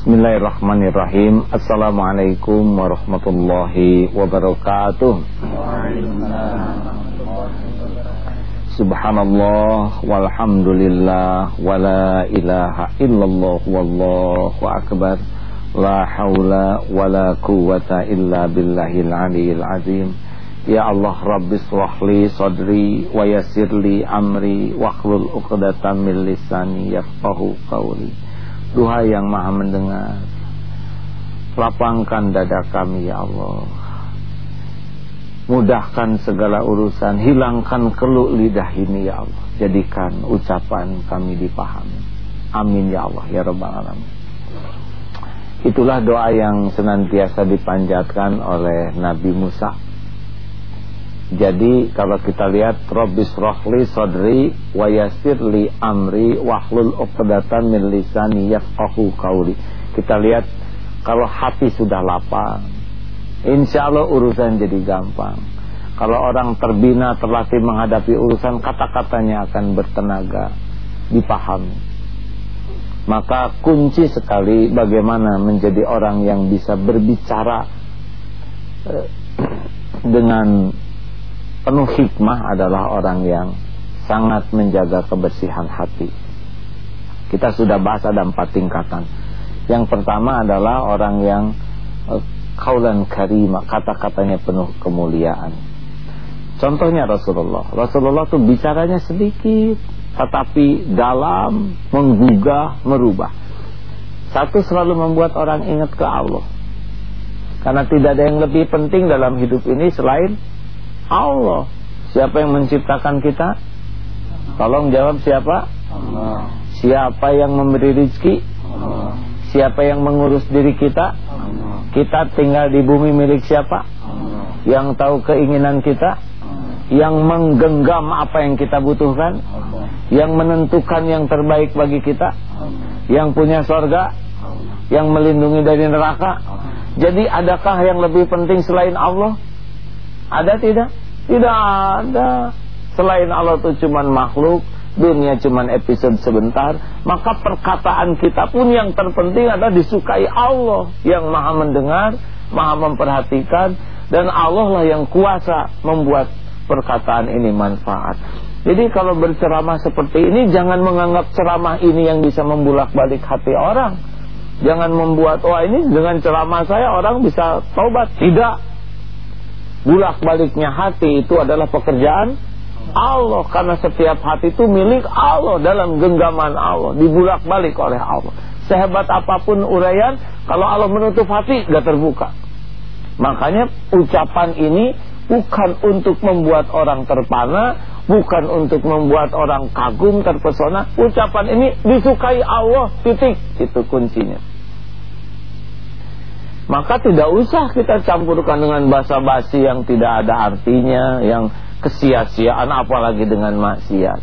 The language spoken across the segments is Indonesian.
Bismillahirrahmanirrahim. Assalamualaikum warahmatullahi wabarakatuh. Subhanallah walhamdulillah wala ilaha illallah wallahu akbar. La haula wala quwwata illa billahil aliyil azim. Ya Allah Rabbi shrahli sadri wa yassirli amri wahlul 'uqdatam min lisani yafqahu qawli. Duha yang maha mendengar, lapangkan dada kami ya Allah, mudahkan segala urusan, hilangkan keluh lidah ini ya Allah, jadikan ucapan kami dipahami. Amin ya Allah ya Rabbal Alamin. Itulah doa yang senantiasa dipanjatkan oleh Nabi Musa. Jadi kalau kita lihat Rabbis rohli sodri wa yassirli amri wahlul 'uqdatam min lisani yafqahu qawli. Kita lihat kalau hati sudah lapang, insya Allah urusan jadi gampang. Kalau orang terbina terlatih menghadapi urusan, kata-katanya akan bertenaga, dipahami. Maka kunci sekali bagaimana menjadi orang yang bisa berbicara dengan penuh hikmah adalah orang yang sangat menjaga kebersihan hati. Kita sudah bahas ada 4 tingkatan. Yang pertama adalah orang yang qaulan karimah, kata-katanya penuh kemuliaan. Contohnya Rasulullah tuh bicaranya sedikit tetapi dalam, menggugah, merubah. Satu, selalu membuat orang ingat ke Allah. Karena tidak ada yang lebih penting dalam hidup ini selain Allah. Siapa yang menciptakan kita? Tolong jawab, siapa? Allah. Siapa yang memberi rezeki? Allah. Siapa yang mengurus diri kita? Allah. Kita tinggal di bumi milik siapa? Allah. Yang tahu keinginan kita? Allah. Yang menggenggam apa yang kita butuhkan? Allah. Yang menentukan yang terbaik bagi kita? Allah. Yang punya surga? Allah. Yang melindungi dari neraka? Allah. Jadi adakah yang lebih penting selain Allah? Ada tidak? Tidak ada. Selain Allah itu cuman makhluk, dunia cuman episode sebentar. Maka perkataan kita pun yang terpenting adalah disukai Allah, yang maha mendengar, maha memperhatikan, dan Allah lah yang kuasa membuat perkataan ini manfaat. Jadi kalau berceramah seperti ini, jangan menganggap ceramah ini yang bisa membulak-balik hati orang. Jangan membuat, wah ini dengan ceramah saya orang bisa taubat. Tidak. Bulak-baliknya hati itu adalah pekerjaan Allah. Karena setiap hati itu milik Allah, dalam genggaman Allah, dibulak-balik oleh Allah. Sehebat apapun uraian, kalau Allah menutup hati, gak terbuka. Makanya ucapan ini bukan untuk membuat orang terpana, bukan untuk membuat orang kagum, terpesona. Ucapan ini disukai Allah, titik. Itu kuncinya. Maka tidak usah kita campurkan dengan basa-basi yang tidak ada artinya, yang kesia-siaan, apalagi dengan maksiat.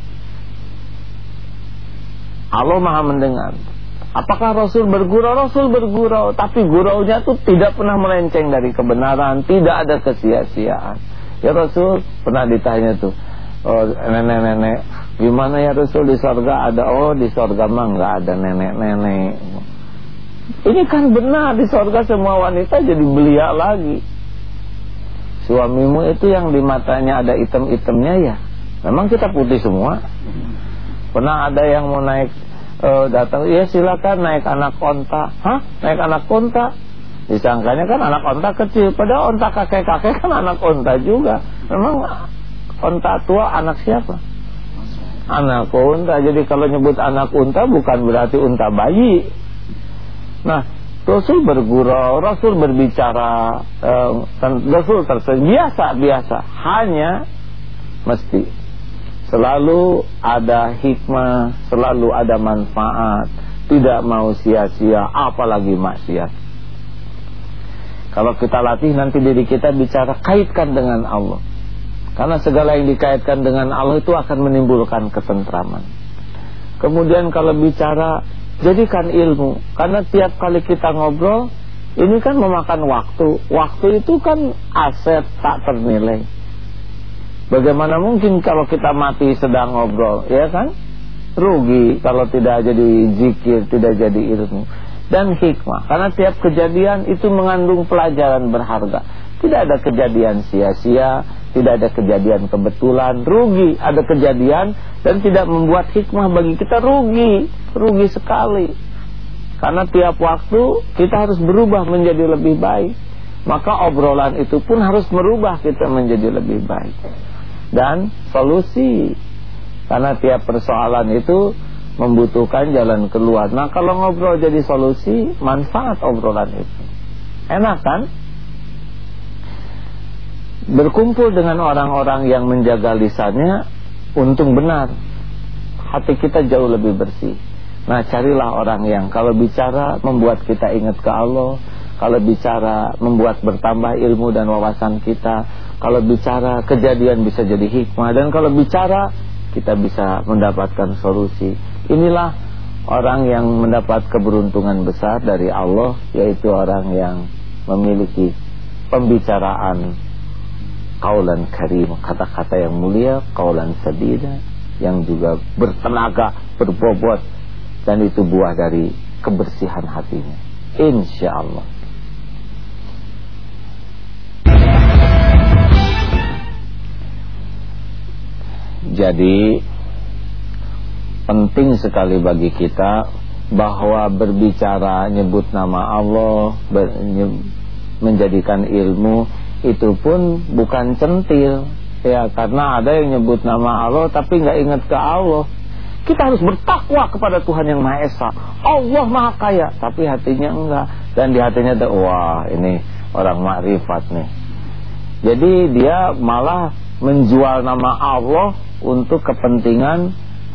Allah maha mendengar. Apakah Rasul bergurau? Rasul bergurau, tapi guraunya itu tidak pernah melenceng dari kebenaran, tidak ada kesia-siaan. Ya Rasul pernah ditanya tuh, oh nenek-nenek, gimana ya Rasul di sorga ada? Oh di sorga mah nggak ada nenek-nenek. Ini kan benar, di surga semua wanita jadi belia lagi. Suamimu itu yang di matanya ada item-itemnya ya. Memang kita putih semua. Pernah ada yang mau naik datang, ya silakan naik anak onta. Hah? Naik anak onta? Disangkanya kan anak onta kecil, padahal onta kakek-kakek kan anak onta juga. Memang onta tua anak siapa? Anak unta. Jadi kalau nyebut anak unta bukan berarti unta bayi. Nah, Rasul bergurau, Rasul berbicara, Rasul biasa-biasa. Hanya mesti selalu ada hikmah, selalu ada manfaat, tidak mau sia-sia, apalagi maksiat. Kalau kita latih nanti diri kita bicara, kaitkan dengan Allah. Karena segala yang dikaitkan dengan Allah itu akan menimbulkan ketentraman. Kemudian kalau bicara, jadikan ilmu. Karena tiap kali kita ngobrol, ini kan memakan waktu. Waktu itu kan aset tak ternilai. Bagaimana mungkin kalau kita mati sedang ngobrol, ya kan? Rugi kalau tidak jadi zikir, tidak jadi ilmu. dan hikmah. Karena tiap kejadian itu mengandung pelajaran berharga. Tidak ada kejadian sia-sia, tidak ada kejadian kebetulan. Rugi ada kejadian dan tidak membuat hikmah bagi kita, rugi sekali. Karena tiap waktu kita harus berubah menjadi lebih baik. Maka obrolan itu pun harus merubah kita menjadi lebih baik. Dan solusi, karena tiap persoalan itu membutuhkan jalan keluar. Nah kalau ngobrol jadi solusi, manfaat obrolan itu. Enak kan? Berkumpul dengan orang-orang yang menjaga lisannya, untung benar, hati kita jauh lebih bersih. Nah carilah orang yang kalau bicara membuat kita ingat ke Allah, kalau bicara membuat bertambah ilmu dan wawasan kita, kalau bicara kejadian bisa jadi hikmah, dan kalau bicara kita bisa mendapatkan solusi. Inilah orang yang mendapat keberuntungan besar dari Allah, yaitu orang yang memiliki pembicaraan qaulan karim, kata-kata yang mulia, qaulan sadida, yang juga bertenaga, berbobot, dan itu buah dari kebersihan hatinya, insyaallah. Jadi penting sekali bagi kita bahwa berbicara, nyebut nama Allah, menjadikan ilmu itu pun bukan centil ya, karena ada yang nyebut nama Allah tapi nggak ingat ke Allah. Kita harus bertakwa kepada Tuhan yang Maha Esa. Allah Maha Kaya, tapi hatinya enggak, dan di hatinya ada, wah ini orang makrifat nih. Jadi dia malah menjual nama Allah untuk kepentingan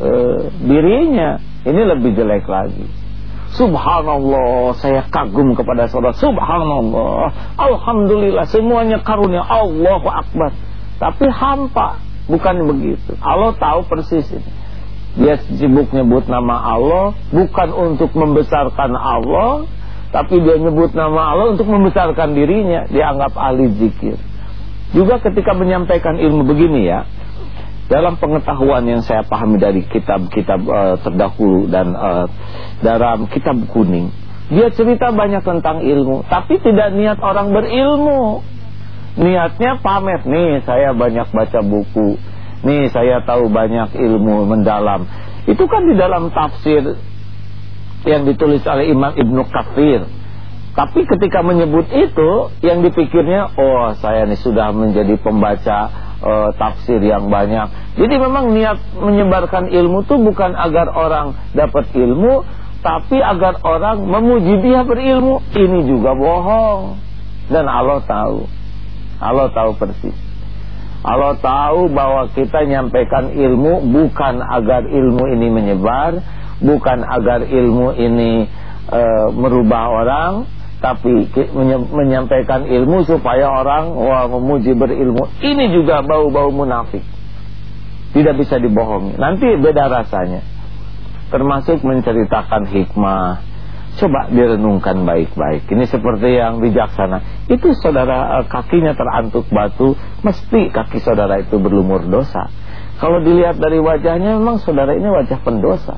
dirinya. Ini lebih jelek lagi. Subhanallah, saya kagum kepada saudara. Subhanallah, alhamdulillah, semuanya karunia, Allahu Akbar. Tapi hampa, bukan begitu. Allah tahu persis ini. Dia sibuk nyebut nama Allah bukan untuk membesarkan Allah, tapi dia nyebut nama Allah untuk membesarkan dirinya. Dia anggap ahli zikir. Juga ketika menyampaikan ilmu begini ya, dalam pengetahuan yang saya pahami dari kitab-kitab terdahulu dan dalam kitab kuning, dia cerita banyak tentang ilmu, tapi tidak niat orang berilmu. Niatnya pamer, nih saya banyak baca buku, nih saya tahu banyak ilmu mendalam. Itu kan di dalam tafsir yang ditulis oleh Imam Ibnu Katsir. Tapi ketika menyebut itu, yang dipikirnya, oh saya nih sudah menjadi pembaca tafsir yang banyak. Jadi memang niat menyebarkan ilmu itu bukan agar orang dapat ilmu, tapi agar orang memuji dia berilmu. Ini juga bohong. Dan Allah tahu. Allah tahu persis. Allah tahu bahwa kita nyampaikan ilmu bukan agar ilmu ini menyebar, bukan agar ilmu ini merubah orang, tapi menyampaikan ilmu supaya orang memuji berilmu. Ini juga bau-bau munafik, tidak bisa dibohongi. Nanti beda rasanya. Termasuk menceritakan hikmah. Coba direnungkan baik-baik. Ini seperti yang bijaksana. Itu saudara kakinya terantuk batu, mesti kaki saudara itu berlumur dosa. Kalau dilihat dari wajahnya, memang saudara ini wajah pendosa.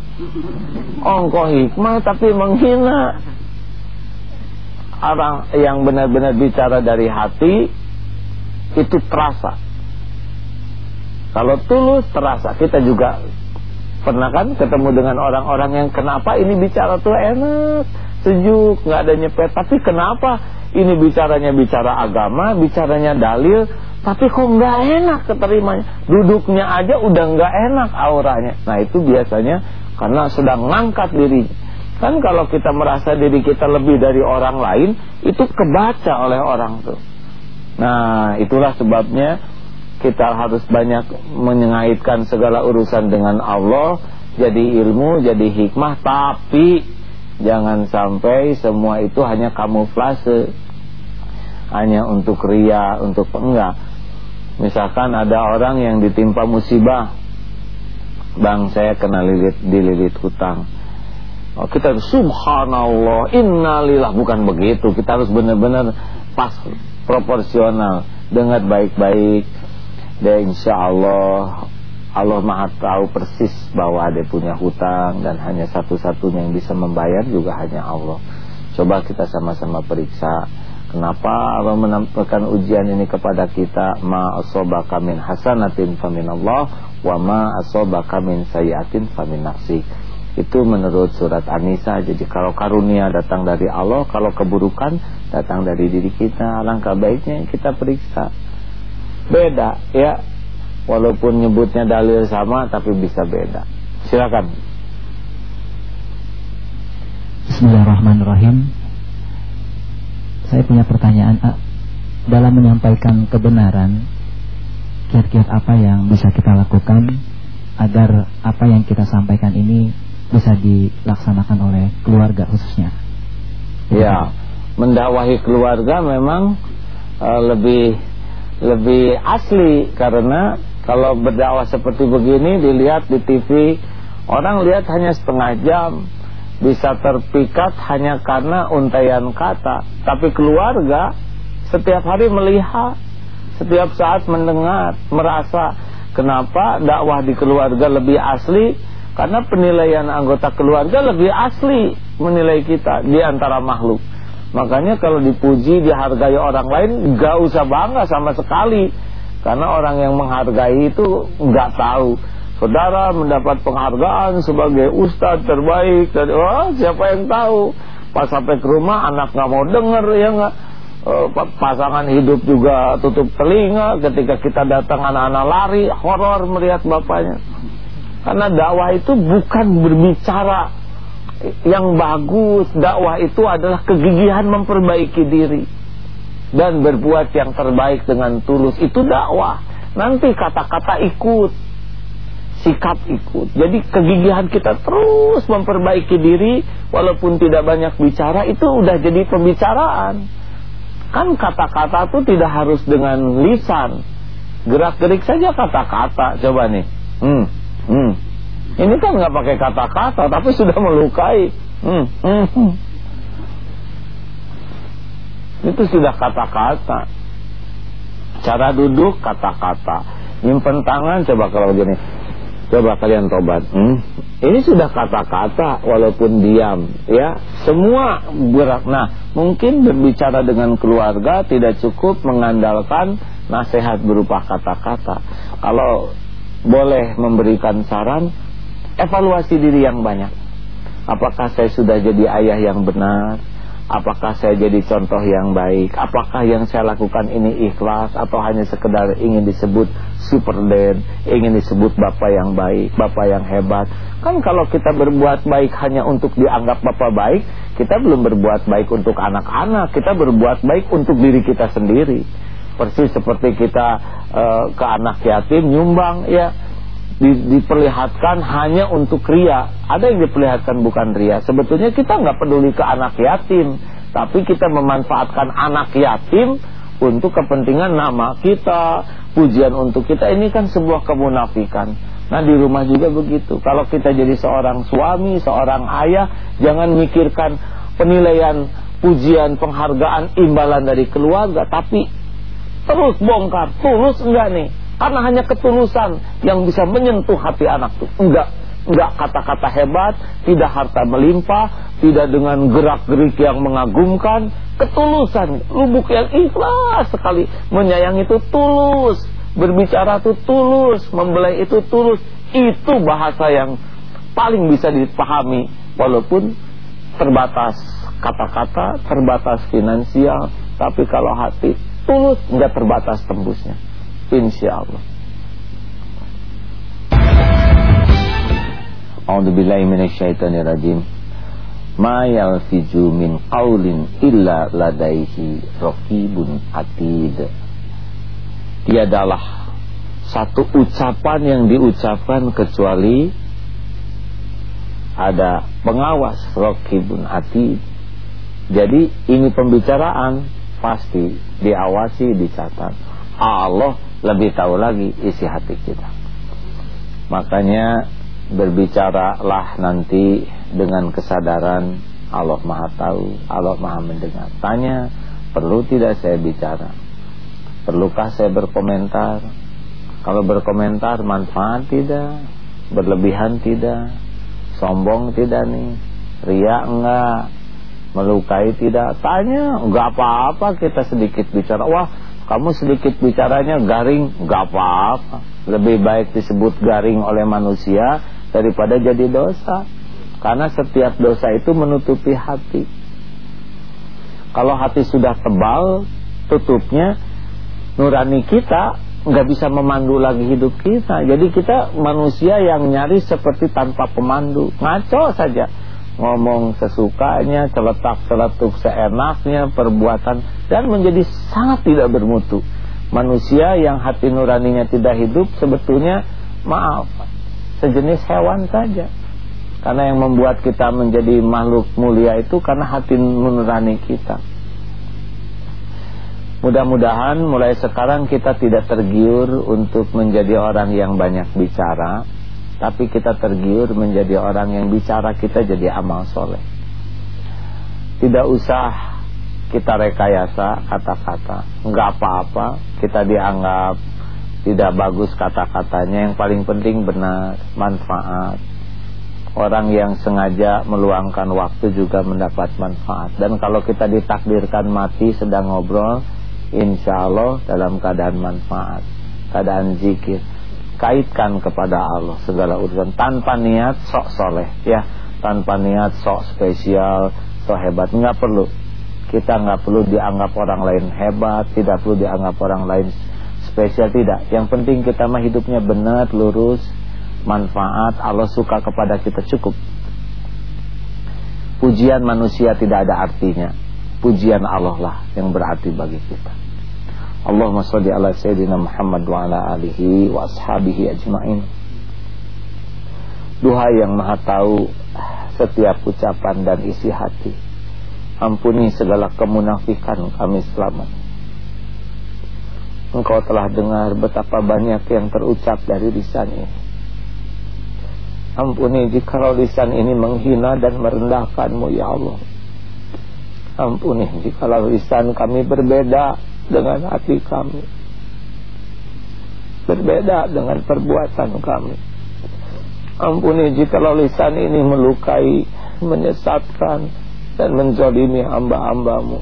Engkau hikmah tapi menghina. Orang yang benar-benar bicara dari hati itu terasa. Kalau tulus terasa. Kita juga pernah kan ketemu dengan orang-orang yang kenapa ini bicara tuh enak, sejuk, nggak ada nyepet. Tapi kenapa ini bicaranya bicara agama, bicaranya dalil, tapi kok nggak enak keterimanya. Duduknya aja udah nggak enak auranya. Nah itu biasanya karena sedang ngangkat diri. Kan kalau kita merasa diri kita lebih dari orang lain, itu kebaca oleh orang tuh. Nah itulah sebabnya kita harus banyak mengaitkan segala urusan dengan Allah. Jadi ilmu, jadi hikmah. Tapi jangan sampai semua itu hanya kamuflase, hanya untuk ria, untuk enggak. Misalkan ada orang yang ditimpa musibah, bang saya kena dililit hutang. Oh, kita harus subhanallah, innalillah. Bukan begitu. Kita harus benar-benar pas, proporsional, dengar baik-baik. Dan insya Allah, Allah Maha tahu persis bahwa dia punya hutang, dan hanya satu-satunya yang bisa membayar juga hanya Allah. Coba kita sama-sama periksa, kenapa Allah menampilkan ujian ini kepada kita? Ma asobaka min hasanatin faminallah, wa ma asobaka min sayyiatin famin nafsik. Itu menurut surat An-Nisa. Jadi kalau karunia datang dari Allah, kalau keburukan datang dari diri kita. Alangkah baiknya kita periksa. Beda ya, walaupun nyebutnya dalil sama tapi bisa beda. Silakan. Bismillahirrahmanirrahim. Saya punya pertanyaan, dalam menyampaikan kebenaran, kiat-kiat apa yang bisa kita lakukan agar apa yang kita sampaikan ini bisa dilaksanakan oleh keluarga khususnya? Ya, mendakwahi keluarga memang lebih asli, karena kalau berdakwah seperti begini dilihat di TV, orang lihat hanya setengah jam, bisa terpikat hanya karena untaian kata. Tapi keluarga setiap hari melihat, setiap saat mendengar, merasa. Kenapa dakwah di keluarga lebih asli? Karena penilaian anggota keluarga lebih asli menilai kita di antara makhluk. Makanya kalau dipuji, dihargai orang lain, gak usah bangga sama sekali. Karena orang yang menghargai itu gak tahu. Saudara mendapat penghargaan sebagai ustadz terbaik, dan siapa yang tahu? Pas sampai ke rumah anak gak mau denger, ya gak? Pasangan hidup juga tutup telinga. Ketika kita datang anak-anak lari, horor melihat bapaknya. Karena dakwah itu bukan berbicara yang bagus. Dakwah itu adalah kegigihan memperbaiki diri dan berbuat yang terbaik dengan tulus. Itu dakwah. Nanti kata-kata ikut, sikap ikut. Jadi kegigihan kita terus memperbaiki diri, walaupun tidak banyak bicara, itu udah jadi pembicaraan. Kan kata-kata itu tidak harus dengan lisan, gerak-gerik saja kata-kata. Coba nih, ini kan nggak pakai kata-kata, tapi sudah melukai. Itu sudah kata-kata. Cara duduk kata-kata. Nyimpen tangan, coba kalau gini, coba kalian tobat. Ini sudah kata-kata, walaupun diam, ya. Semua gerak. Nah, mungkin berbicara dengan keluarga tidak cukup mengandalkan nasihat berupa kata-kata. Kalau boleh memberikan saran, evaluasi diri yang banyak. Apakah saya sudah jadi ayah yang benar? Apakah saya jadi contoh yang baik? Apakah yang saya lakukan ini ikhlas, atau hanya sekedar ingin disebut super dad, ingin disebut bapak yang baik, bapak yang hebat? Kan kalau kita berbuat baik hanya untuk dianggap bapak baik, kita belum berbuat baik untuk anak-anak. Kita berbuat baik untuk diri kita sendiri. Persis seperti kita ke anak yatim nyumbang, ya, diperlihatkan hanya untuk ria. Ada yang diperlihatkan bukan ria. Sebetulnya kita nggak peduli ke anak yatim, tapi kita memanfaatkan anak yatim untuk kepentingan nama kita, pujian untuk kita. Ini kan sebuah kemunafikan. Nah, di rumah juga begitu. Kalau kita jadi seorang suami, seorang ayah, jangan mikirkan penilaian, pujian, penghargaan, imbalan dari keluarga, tapi terus bongkar, tulus enggak nih? Karena hanya ketulusan yang bisa menyentuh hati anak tuh. Enggak kata-kata hebat, tidak harta melimpah, tidak dengan gerak-gerik yang mengagumkan. Ketulusan, lubuk yang ikhlas sekali. Menyayangi itu tulus, berbicara itu tulus, membelai itu tulus. Itu bahasa yang paling bisa dipahami, walaupun terbatas kata-kata, terbatas finansial. Tapi kalau hati tulus, enggak terbatas tembusnya, insyaallah. A'udzubillahi minasyaitonirrajim. Ma yalfiju min qaulin illa ladaihi raqibun atid. Tiadalah satu ucapan yang diucapkan kecuali ada pengawas, raqibun atid. Jadi ini pembicaraan pasti diawasi, dicatat. Allah lebih tahu lagi isi hati kita. Makanya berbicaralah nanti dengan kesadaran Allah Maha Tahu, Allah Maha Mendengar. Tanya, perlu tidak saya bicara? Perlukah saya berkomentar? Kalau berkomentar manfaat tidak? Berlebihan tidak? Sombong tidak nih? Ria enggak? Melukai tidak. Tanya, enggak apa-apa kita sedikit bicara. Wah, kamu sedikit bicaranya garing, enggak apa-apa. Lebih baik disebut garing oleh manusia daripada jadi dosa. Karena setiap dosa itu menutupi hati. Kalau hati sudah tebal, tutupnya, nurani kita nggak bisa memandu lagi hidup kita. Jadi kita manusia yang nyaris seperti tanpa pemandu, ngaco saja, ngomong sesukanya, celetak-celetuk seenaknya, perbuatan, dan menjadi sangat tidak bermutu. Manusia yang hati nuraninya tidak hidup sebetulnya, maaf, sejenis hewan saja. Karena yang membuat kita menjadi makhluk mulia itu karena hati nurani kita. Mudah-mudahan mulai sekarang kita tidak tergiur untuk menjadi orang yang banyak bicara, tapi kita tergiur menjadi orang yang bicara kita jadi amal soleh. Tidak usah kita rekayasa kata-kata, enggak apa-apa kita dianggap tidak bagus kata-katanya. Yang paling penting benar, manfaat. Orang yang sengaja meluangkan waktu juga mendapat manfaat. Dan kalau kita ditakdirkan mati sedang ngobrol, insya Allah dalam keadaan manfaat, keadaan zikir, kaitkan kepada Allah segala urusan tanpa niat sok soleh, ya, tanpa niat sok spesial, sok hebat. Nggak perlu, kita nggak perlu dianggap orang lain hebat, tidak perlu dianggap orang lain spesial, tidak. Yang penting kita mah hidupnya benar, lurus, manfaat, Allah suka kepada kita, cukup. Pujian manusia tidak ada artinya, pujian Allah lah yang berarti bagi kita. Allahumma sholli ala sayyidina Muhammad wa ala alihi wa ashabihi ajma'in. Duha yang maha tahu setiap ucapan dan isi hati, ampuni segala kemunafikan kami selamat. Engkau telah dengar betapa banyak yang terucap dari lisan ini. Ampuni jikalau lisan ini menghina dan merendahkan-Mu, ya Allah. Ampuni jikalau lisan kami berbeda dengan hati kami, berbeda dengan perbuatan kami. Ampuni jikalau lisan ini melukai, menyesatkan, dan menzalimi hamba-hamba-Mu.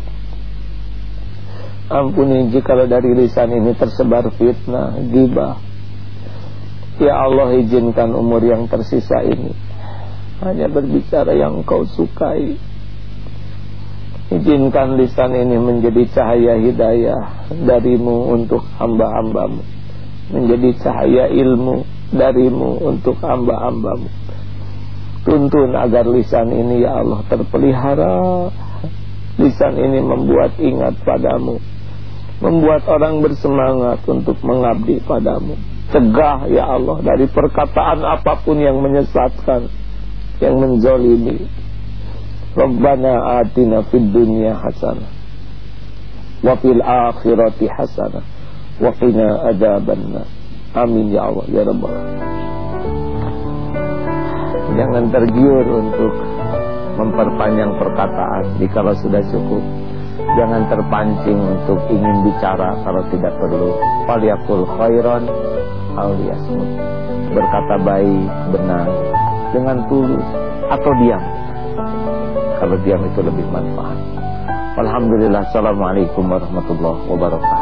Ampuni jikalau dari lisan ini tersebar fitnah, ghibah. Ya Allah, izinkan umur yang tersisa ini hanya berbicara yang Engkau sukai. Izinkan lisan ini menjadi cahaya hidayah dari-Mu untuk hamba-hamba-Mu, menjadi cahaya ilmu dari-Mu untuk hamba-hamba-Mu. Tuntun agar lisan ini, ya Allah, terpelihara. Lisan ini membuat ingat padamu, membuat orang bersemangat untuk mengabdi padamu. Cegah, ya Allah, dari perkataan apapun yang menyesatkan, yang menzalimi. Rabbana atina fid dunya hasanah wa fil akhirati hasanah wa qina adzabannar. Amin ya Allah ya Rabbal alamin. Jangan tergiur untuk memperpanjang perkataan jikalau sudah cukup. Jangan terpancing untuk ingin bicara kalau tidak perlu. Falyaqul khairan aw liyasmut. Berkata baik, benar, dengan tulus, atau diam. Kalau diam itu lebih manfaat. Alhamdulillah. Assalamualaikum warahmatullahi wabarakatuh.